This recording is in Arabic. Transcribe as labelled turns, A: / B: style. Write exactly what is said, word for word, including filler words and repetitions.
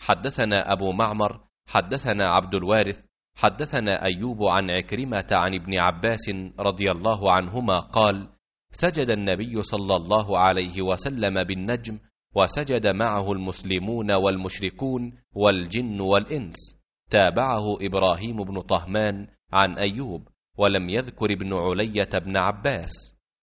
A: حدثنا أبو معمر حدثنا عبد الوارث حدثنا أيوب عن عكرمة عن ابن عباس رضي الله عنهما قال: سجد النبي صلى الله عليه وسلم بالنجم، وسجد معه المسلمون والمشركون والجن والإنس. تابعه إبراهيم بن طهمان عن أيوب، ولم يذكر ابن علية بن عباس.